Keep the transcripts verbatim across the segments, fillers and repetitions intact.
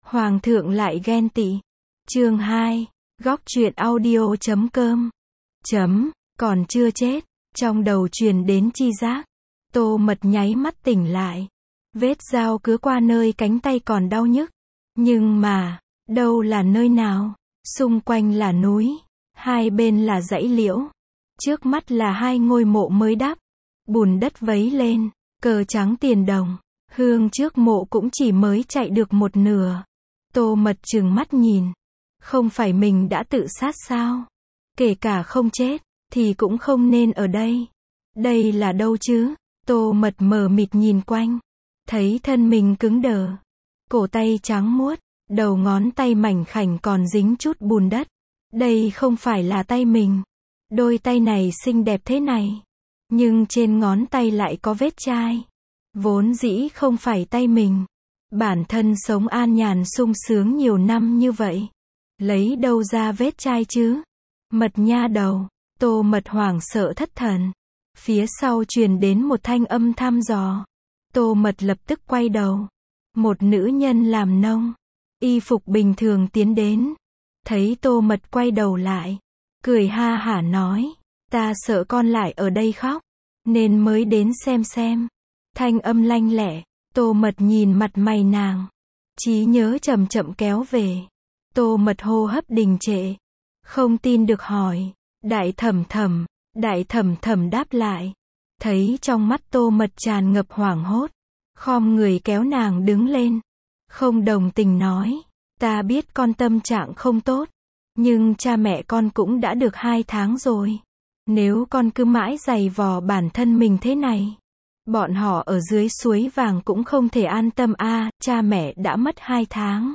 Hoàng thượng lại ghen tị. Chương hai. Góc truyện audio chấm com. Chấm, còn chưa chết. Trong đầu truyền đến chi giác. Tô Mật nháy mắt tỉnh lại. Vết dao cứa qua nơi cánh tay còn đau nhức. Nhưng mà, đâu là nơi nào? Xung quanh là núi. Hai bên là dãy liễu. Trước mắt là hai ngôi mộ mới đắp. Bùn đất vấy lên. Cờ trắng tiền đồng. Hương trước mộ cũng chỉ mới chạy được một nửa. Tô Mật trừng mắt nhìn. Không phải mình đã tự sát sao? Kể cả không chết, thì cũng không nên ở đây. Đây là đâu chứ? Tô Mật mờ mịt nhìn quanh. Thấy thân mình cứng đờ. Cổ tay trắng muốt. Đầu ngón tay mảnh khảnh còn dính chút bùn đất. Đây không phải là tay mình. Đôi tay này xinh đẹp thế này. Nhưng trên ngón tay lại có vết chai. Vốn dĩ không phải tay mình. Bản thân sống an nhàn sung sướng nhiều năm như vậy. Lấy đâu ra vết chai chứ? Mật nha đầu. Tô Mật hoảng sợ thất thần. Phía sau truyền đến một thanh âm thăm dò. Tô Mật lập tức quay đầu. Một nữ nhân làm nông. Y phục bình thường tiến đến. Thấy Tô Mật quay đầu lại. Cười ha hả nói. Ta sợ con lại ở đây khóc. Nên mới đến xem xem. Thanh âm lanh lẹ. Tô Mật nhìn mặt mày nàng. Trí nhớ chậm chậm kéo về. Tô Mật hô hấp đình trệ. Không tin được hỏi. Đại thẩm thẩm. Đại thẩm thẩm đáp lại. Thấy trong mắt Tô Mật tràn ngập hoảng hốt. Khom người kéo nàng đứng lên. Không đồng tình nói. Ta biết con tâm trạng không tốt. Nhưng cha mẹ con cũng đã được hai tháng rồi. Nếu con cứ mãi giày vò bản thân mình thế này. Bọn họ ở dưới suối vàng cũng không thể an tâm a, à, cha mẹ đã mất hai tháng.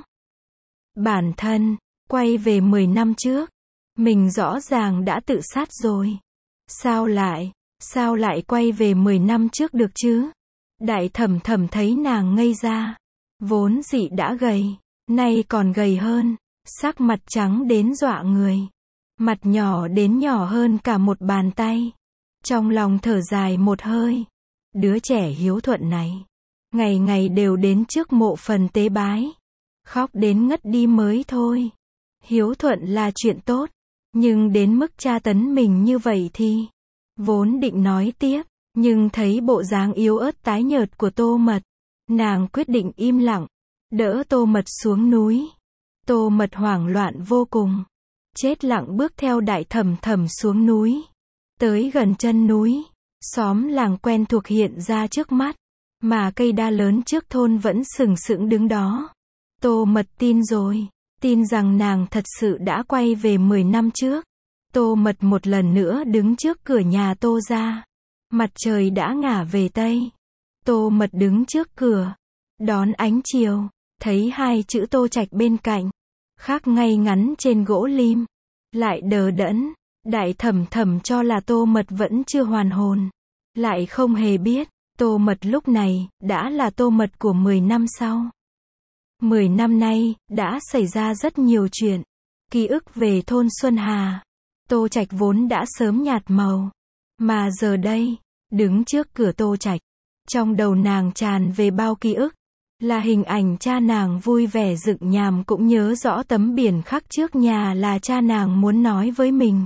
Bản thân, quay về mười năm trước. Mình rõ ràng đã tự sát rồi. Sao lại, sao lại quay về mười năm trước được chứ? Đại thẩm thẩm thấy nàng ngây ra. Vốn dị đã gầy, nay còn gầy hơn. Sắc mặt trắng đến dọa người. Mặt nhỏ đến nhỏ hơn cả một bàn tay. Trong lòng thở dài một hơi. Đứa trẻ hiếu thuận này. Ngày ngày đều đến trước mộ phần tế bái. Khóc đến ngất đi mới thôi. Hiếu thuận là chuyện tốt. Nhưng đến mức tra tấn mình như vậy thì. Vốn định nói tiếp. Nhưng thấy bộ dáng yếu ớt tái nhợt của Tô Mật. Nàng quyết định im lặng. Đỡ Tô Mật xuống núi. Tô Mật hoảng loạn vô cùng. Chết lặng bước theo đại thẩm thẩm xuống núi. Tới gần chân núi. Xóm làng quen thuộc hiện ra trước mắt. Mà cây đa lớn trước thôn vẫn sừng sững đứng đó. Tô Mật tin rồi. Tin rằng nàng thật sự đã quay về mười năm trước. Tô Mật một lần nữa đứng trước cửa nhà Tô gia. Mặt trời đã ngả về Tây. Tô Mật đứng trước cửa. Đón ánh chiều. Thấy hai chữ Tô Trạch bên cạnh. Khắc ngay ngắn trên gỗ lim. Lại đờ đẫn. Đại thẩm thẩm cho là Tô Mật vẫn chưa hoàn hồn. Lại không hề biết. Tô Mật lúc này, đã là Tô Mật của mười năm sau. Mười năm nay, đã xảy ra rất nhiều chuyện. Ký ức về thôn Xuân Hà. Tô Trạch vốn đã sớm nhạt màu. Mà giờ đây, đứng trước cửa Tô Trạch. Trong đầu nàng tràn về bao ký ức. Là hình ảnh cha nàng vui vẻ dựng nhàm cũng nhớ rõ tấm biển khắc trước nhà là cha nàng muốn nói với mình.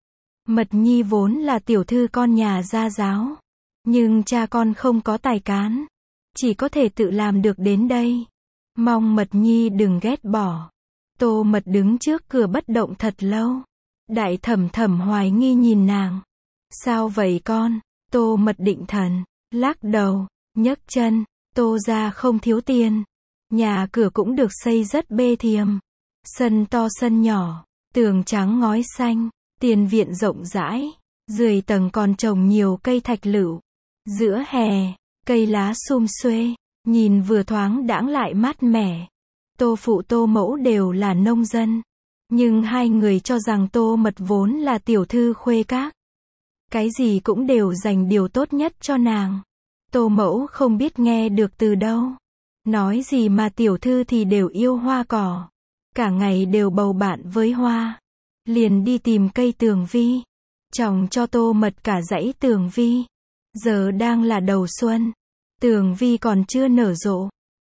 Mật Nhi vốn là tiểu thư con nhà gia giáo. Nhưng cha con không có tài cán. Chỉ có thể tự làm được đến đây. Mong Mật Nhi đừng ghét bỏ. Tô Mật đứng trước cửa bất động thật lâu. Đại thẩm thẩm hoài nghi nhìn nàng. Sao vậy con? Tô Mật định thần. Lắc đầu. Nhấc chân. Tô gia không thiếu tiền. Nhà cửa cũng được xây rất bê thiềm. Sân to sân nhỏ. Tường trắng ngói xanh. Tiền viện rộng rãi. Dưới tầng còn trồng nhiều cây thạch lựu. Giữa hè, cây lá sum xuê. Nhìn vừa thoáng đãng lại mát mẻ. Tô phụ Tô mẫu đều là nông dân. Nhưng hai người cho rằng Tô Mật vốn là tiểu thư khuê các. Cái gì cũng đều dành điều tốt nhất cho nàng. Tô mẫu không biết nghe được từ đâu. Nói gì mà tiểu thư thì đều yêu hoa cỏ. Cả ngày đều bầu bạn với hoa. Liền đi tìm cây tường vi. Trồng cho Tô Mật cả dãy tường vi. Giờ đang là đầu xuân. Tường vi còn chưa nở rộ.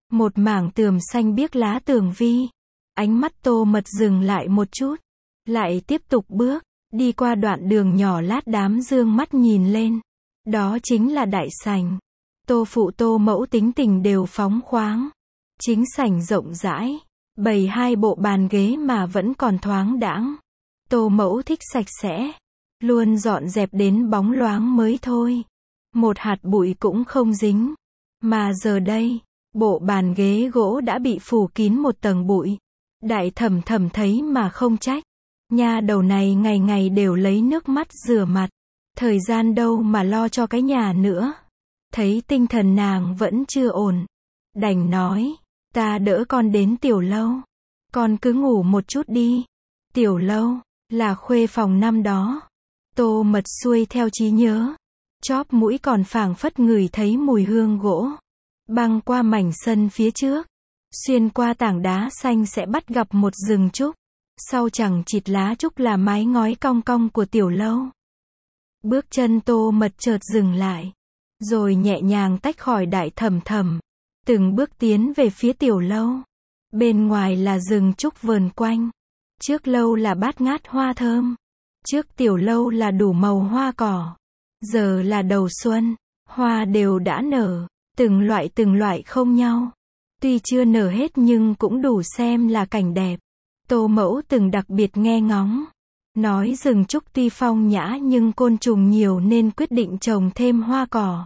Một mảng tườm xanh biếc lá tường vi. Ánh mắt Tô Mật dừng lại một chút. Lại tiếp tục bước. Đi qua đoạn đường nhỏ lát đám dương mắt nhìn lên. Đó chính là đại sảnh. Tô phụ Tô mẫu tính tình đều phóng khoáng. Chính sảnh rộng rãi. Bày hai bộ bàn ghế mà vẫn còn thoáng đãng. Tô mẫu thích sạch sẽ. Luôn dọn dẹp đến bóng loáng mới thôi. Một hạt bụi cũng không dính. Mà giờ đây, bộ bàn ghế gỗ đã bị phủ kín một tầng bụi. Đại thẩm thẩm thấy mà không trách. Nha đầu này ngày ngày đều lấy nước mắt rửa mặt. Thời gian đâu mà lo cho cái nhà nữa. Thấy tinh thần nàng vẫn chưa ổn. Đành nói, ta đỡ con đến tiểu lâu. Con cứ ngủ một chút đi. Tiểu lâu, là khuê phòng năm đó. Tô Mật xuôi theo trí nhớ. Chóp mũi còn phảng phất ngửi thấy mùi hương gỗ. Băng qua mảnh sân phía trước. Xuyên qua tảng đá xanh sẽ bắt gặp một rừng trúc. Sau chẳng chịt lá trúc là mái ngói cong cong của tiểu lâu. Bước chân Tô Mật chợt dừng lại. Rồi nhẹ nhàng tách khỏi đại thẩm thẩm. Từng bước tiến về phía tiểu lâu. Bên ngoài là rừng trúc vờn quanh. Trước lâu là bát ngát hoa thơm. Trước tiểu lâu là đủ màu hoa cỏ. Giờ là đầu xuân. Hoa đều đã nở. Từng loại từng loại không nhau. Tuy chưa nở hết nhưng cũng đủ xem là cảnh đẹp. Tô mẫu từng đặc biệt nghe ngóng. Nói rừng trúc tuy phong nhã nhưng côn trùng nhiều nên quyết định trồng thêm hoa cỏ.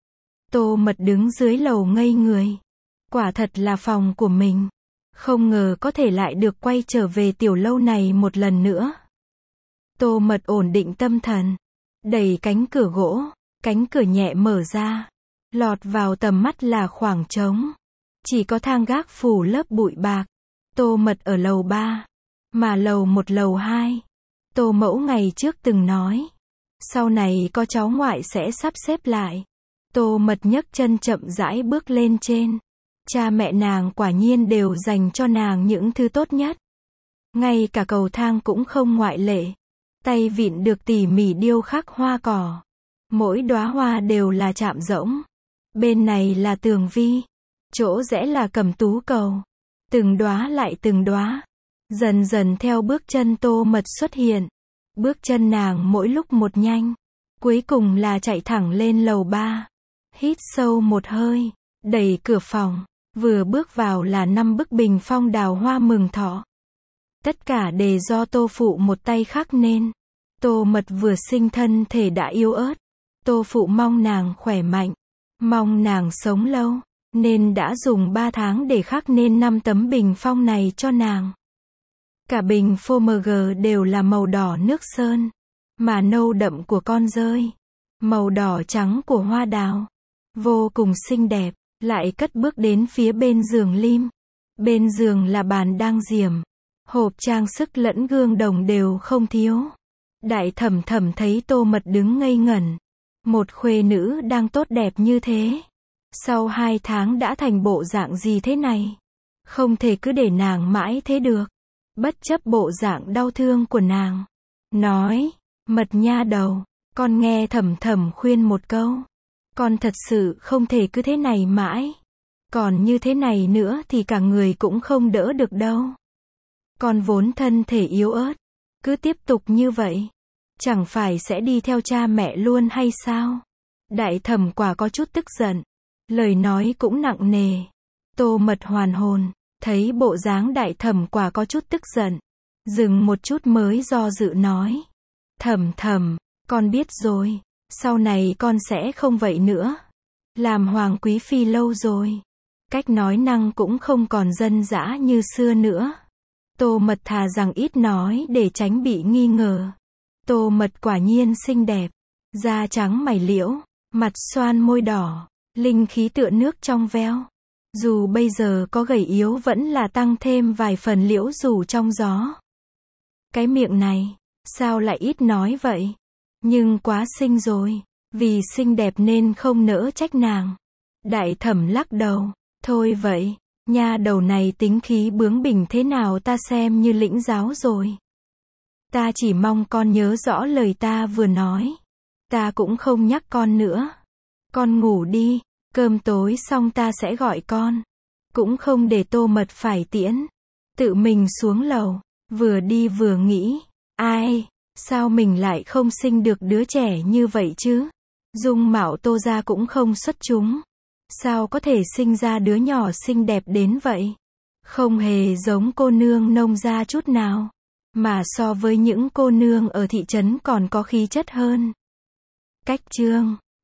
Tô Mật đứng dưới lầu ngây người. Quả thật là phòng của mình. Không ngờ có thể lại được quay trở về tiểu lâu này một lần nữa. Tô Mật ổn định tâm thần. Đẩy cánh cửa gỗ. Cánh cửa nhẹ mở ra. Lọt vào tầm mắt là khoảng trống. Chỉ có thang gác phủ lớp bụi bạc. Tô Mật ở lầu ba. Mà lầu một lầu hai. Tô mẫu ngày trước từng nói. Sau này có cháu ngoại sẽ sắp xếp lại. Tô Mật nhấc chân chậm rãi bước lên trên. Cha mẹ nàng quả nhiên đều dành cho nàng những thứ tốt nhất. Ngay cả cầu thang cũng không ngoại lệ. Tay vịn được tỉ mỉ điêu khắc hoa cỏ. Mỗi đóa hoa đều là chạm rỗng. Bên này là tường vi. Chỗ rẽ là cầm tú cầu. Từng đóa lại từng đóa. Dần dần theo bước chân Tô Mật xuất hiện. Bước chân nàng mỗi lúc một nhanh. Cuối cùng là chạy thẳng lên lầu ba. Hít sâu một hơi. Đẩy cửa phòng. Vừa bước vào là năm bức bình phong đào hoa mừng thọ. Tất cả đều do Tô phụ một tay khắc nên. Tô Mật vừa sinh thân thể đã yếu ớt. Tô phụ mong nàng khỏe mạnh. Mong nàng sống lâu. Nên đã dùng ba tháng để khắc nên năm tấm bình phong này cho nàng. Cả bình phô em giê đều là màu đỏ nước sơn. Mà nâu đậm của con dơi. Màu đỏ trắng của hoa đào. Vô cùng xinh đẹp. Lại cất bước đến phía bên giường lim. Bên giường là bàn đang diểm. Hộp trang sức lẫn gương đồng đều không thiếu. Đại thẩm thẩm thấy Tô Mật đứng ngây ngẩn. Một khuê nữ đang tốt đẹp như thế. Sau hai tháng đã thành bộ dạng gì thế này? Không thể cứ để nàng mãi thế được. Bất chấp bộ dạng đau thương của nàng. Nói, Mật nha đầu, con nghe thẩm thẩm khuyên một câu. Con thật sự không thể cứ thế này mãi. Còn như thế này nữa thì cả người cũng không đỡ được đâu. Con vốn thân thể yếu ớt. Cứ tiếp tục như vậy. Chẳng phải sẽ đi theo cha mẹ luôn hay sao? Đại thẩm quả có chút tức giận. Lời nói cũng nặng nề. Tô Mật hoàn hồn. Thấy bộ dáng đại thẩm quả có chút tức giận. Dừng một chút mới do dự nói. Thẩm thẩm, con biết rồi. Sau này con sẽ không vậy nữa. Làm hoàng quý phi lâu rồi. Cách nói năng cũng không còn dân dã như xưa nữa. Tô Mật thà rằng ít nói để tránh bị nghi ngờ. Tô Mật quả nhiên xinh đẹp. Da trắng mày liễu. Mặt xoan môi đỏ. Linh khí tựa nước trong veo. Dù bây giờ có gầy yếu vẫn là tăng thêm vài phần liễu rủ trong gió. Cái miệng này, sao lại ít nói vậy? Nhưng quá xinh rồi. Vì xinh đẹp nên không nỡ trách nàng. Đại thẩm lắc đầu. Thôi vậy, nha đầu này tính khí bướng bỉnh thế nào ta xem như lĩnh giáo rồi. Ta chỉ mong con nhớ rõ lời ta vừa nói. Ta cũng không nhắc con nữa. Con ngủ đi, cơm tối xong ta sẽ gọi con. cũng không để Tô Mật phải tiễn. Tự mình xuống lầu, vừa đi vừa nghĩ, ai, sao mình lại không sinh được đứa trẻ như vậy chứ? Dung mạo Tô gia cũng không xuất chúng. Sao có thể sinh ra đứa nhỏ xinh đẹp đến vậy? Không hề giống cô nương nông gia chút nào. Mà so với những cô nương ở thị trấn còn có khí chất hơn. Cách chương